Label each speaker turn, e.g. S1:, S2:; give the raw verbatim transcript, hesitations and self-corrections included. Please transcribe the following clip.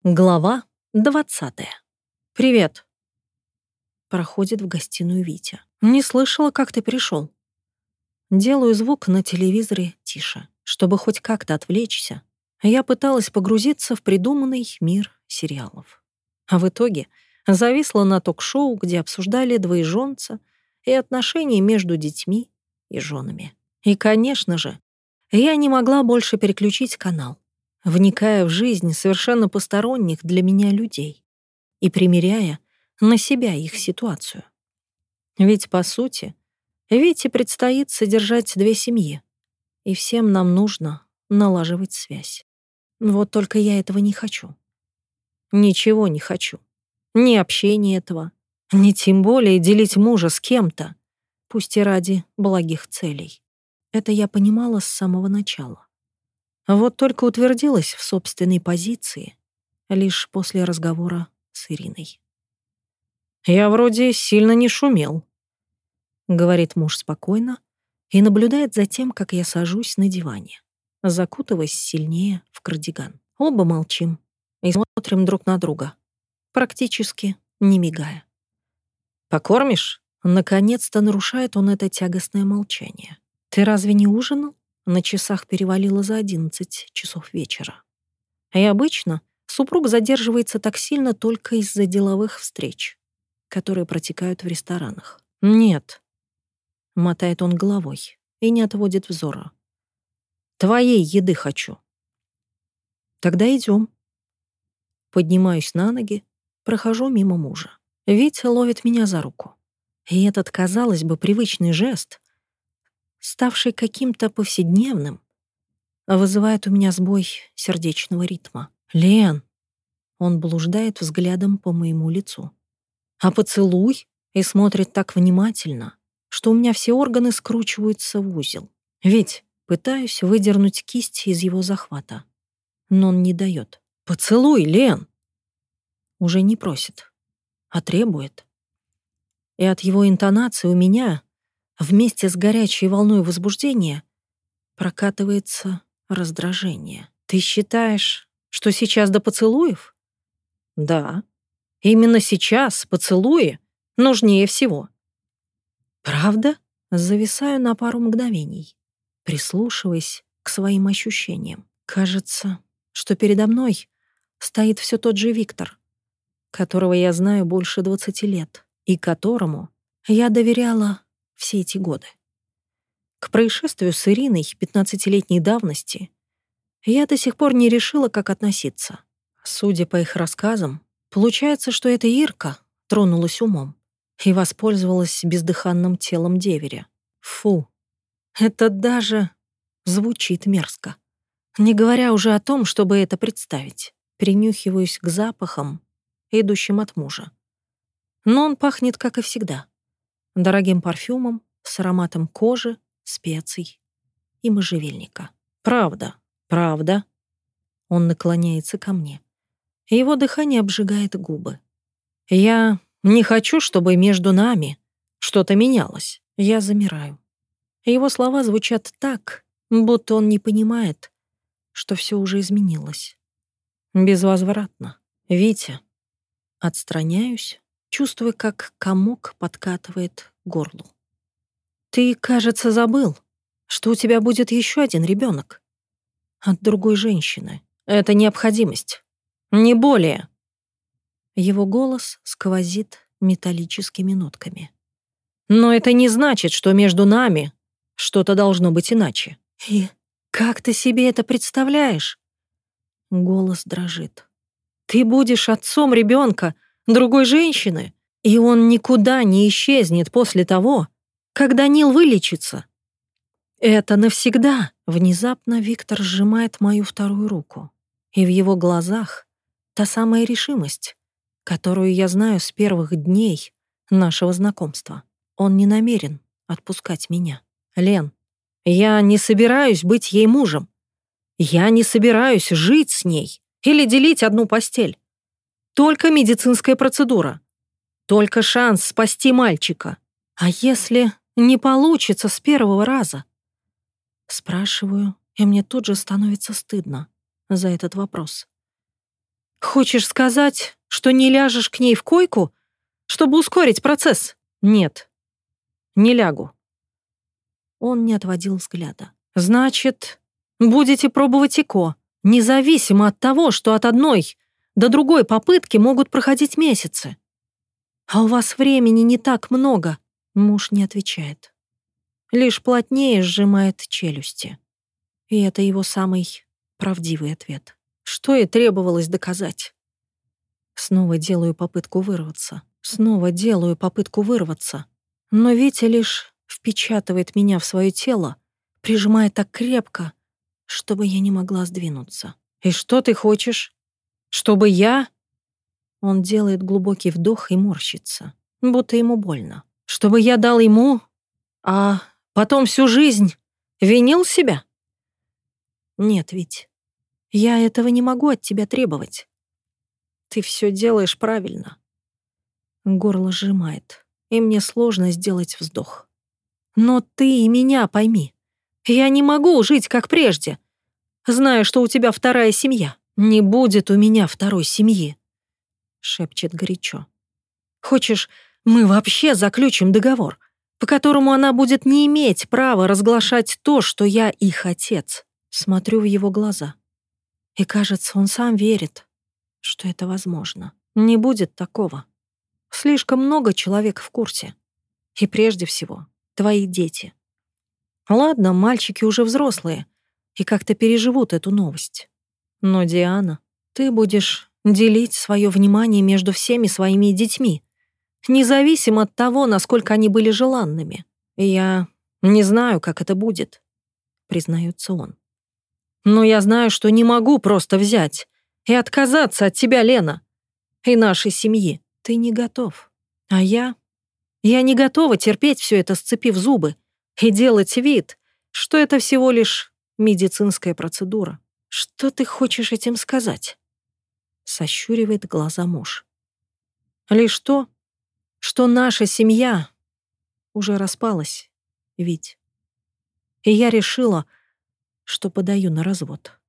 S1: Глава двадцатая. «Привет», — проходит в гостиную Витя. «Не слышала, как ты пришел. Делаю звук на телевизоре тише, чтобы хоть как-то отвлечься. Я пыталась погрузиться в придуманный мир сериалов. А в итоге зависла на ток-шоу, где обсуждали двоеженца и отношения между детьми и женами. И, конечно же, я не могла больше переключить канал, вникая в жизнь совершенно посторонних для меня людей и примеряя на себя их ситуацию. Ведь, по сути, Вите предстоит содержать две семьи, и всем нам нужно налаживать связь. Вот только я этого не хочу. Ничего не хочу. Ни общения этого, ни тем более делить мужа с кем-то, пусть и ради благих целей. Это я понимала с самого начала. Вот только утвердилась в собственной позиции лишь после разговора с Ириной. «Я вроде сильно не шумел», — говорит муж спокойно и наблюдает за тем, как я сажусь на диване, закутываясь сильнее в кардиган. Оба молчим и смотрим друг на друга, практически не мигая. «Покормишь?» Наконец-то нарушает он это тягостное молчание. «Ты разве не ужинал?» На часах перевалило за одиннадцать часов вечера. И обычно супруг задерживается так сильно только из-за деловых встреч, которые протекают в ресторанах. «Нет», — мотает он головой и не отводит взора. «Твоей еды хочу». «Тогда идем». Поднимаюсь на ноги, прохожу мимо мужа. Витя ловит меня за руку. И этот, казалось бы, привычный жест, ставший каким-то повседневным, вызывает у меня сбой сердечного ритма. «Лен!» Он блуждает взглядом по моему лицу. «А поцелуй?» И смотрит так внимательно, что у меня все органы скручиваются в узел. Ведь пытаюсь выдернуть кисть из его захвата, но он не дает. «Поцелуй, Лен!» Уже не просит, а требует. И от его интонации у меня, вместе с горячей волной возбуждения, прокатывается раздражение. «Ты считаешь, что сейчас до поцелуев?» «Да. Именно сейчас поцелуи нужнее всего». «Правда?» Зависаю на пару мгновений, прислушиваясь к своим ощущениям. Кажется, что передо мной стоит все тот же Виктор, которого я знаю больше двадцати лет и которому я доверяла все эти годы. К происшествию с Ириной пятнадцатилетней давности я до сих пор не решила, как относиться. Судя по их рассказам, получается, что эта Ирка тронулась умом и воспользовалась бездыханным телом деверя. Фу, это даже звучит мерзко. Не говоря уже о том, чтобы это представить. Принюхиваюсь к запахам, идущим от мужа. Но он пахнет, как и всегда, дорогим парфюмом с ароматом кожи, специй и можжевельника. «Правда, правда». Он наклоняется ко мне. Его дыхание обжигает губы. «Я не хочу, чтобы между нами что-то менялось». Я замираю. Его слова звучат так, будто он не понимает, что все уже изменилось. Безвозвратно. «Витя». Отстраняюсь, чувствуя, как комок подкатывает к горлу. «Ты, кажется, забыл, что у тебя будет еще один ребенок от другой женщины. Это необходимость. Не более». Его голос сквозит металлическими нотками. «Но это не значит, что между нами что-то должно быть иначе». «И как ты себе это представляешь?» Голос дрожит. «Ты будешь отцом ребенка другой женщины, и он никуда не исчезнет после того, когда Нил вылечится. Это навсегда». Внезапно Виктор сжимает мою вторую руку, и в его глазах та самая решимость, которую я знаю с первых дней нашего знакомства. Он не намерен отпускать меня. «Лен, я не собираюсь быть ей мужем. Я не собираюсь жить с ней или делить одну постель. Только медицинская процедура. Только шанс спасти мальчика. А если не получится с первого раза?» Спрашиваю, и мне тут же становится стыдно за этот вопрос. Хочешь сказать, что не ляжешь к ней в койку, чтобы ускорить процесс? Нет, не лягу. Он не отводил взгляда. Значит, будете пробовать ЭКО, независимо от того, что от одной до другой попытки могут проходить месяцы. А у вас времени не так много. Муж не отвечает. Лишь плотнее сжимает челюсти. И это его самый правдивый ответ. Что и требовалось доказать. Снова делаю попытку вырваться. Снова делаю попытку вырваться. Но Витя лишь впечатывает меня в свое тело, прижимая так крепко, чтобы я не могла сдвинуться. «И что ты хочешь? Чтобы я...» Он делает глубокий вдох и морщится, будто ему больно. «Чтобы я дал ему, а потом всю жизнь винил себя?» «Нет, Вить, я этого не могу от тебя требовать. Ты все делаешь правильно». Горло сжимает, и мне сложно сделать вздох. «Но ты и меня пойми. Я не могу жить, как прежде, зная, что у тебя вторая семья. Не будет у меня второй семьи», — шепчет горячо. «Хочешь, мы вообще заключим договор, по которому она будет не иметь права разглашать то, что я их отец?» Смотрю в его глаза. И кажется, он сам верит, что это возможно. Не будет такого. Слишком много человек в курсе. И прежде всего, твои дети. Ладно, мальчики уже взрослые и как-то переживут эту новость. Но, Диана, ты будешь делить свое внимание между всеми своими детьми, независимо от того, насколько они были желанными. Я не знаю, как это будет, признается он. Но я знаю, что не могу просто взять и отказаться от тебя, Лена, и нашей семьи. Ты не готов. А я... Я не готова терпеть все это, сцепив зубы, и делать вид, что это всего лишь медицинская процедура. Что ты хочешь этим сказать? Сощуривает глаза муж. Лишь то, что наша семья уже распалась, ведь. И я решила, что подаю на развод.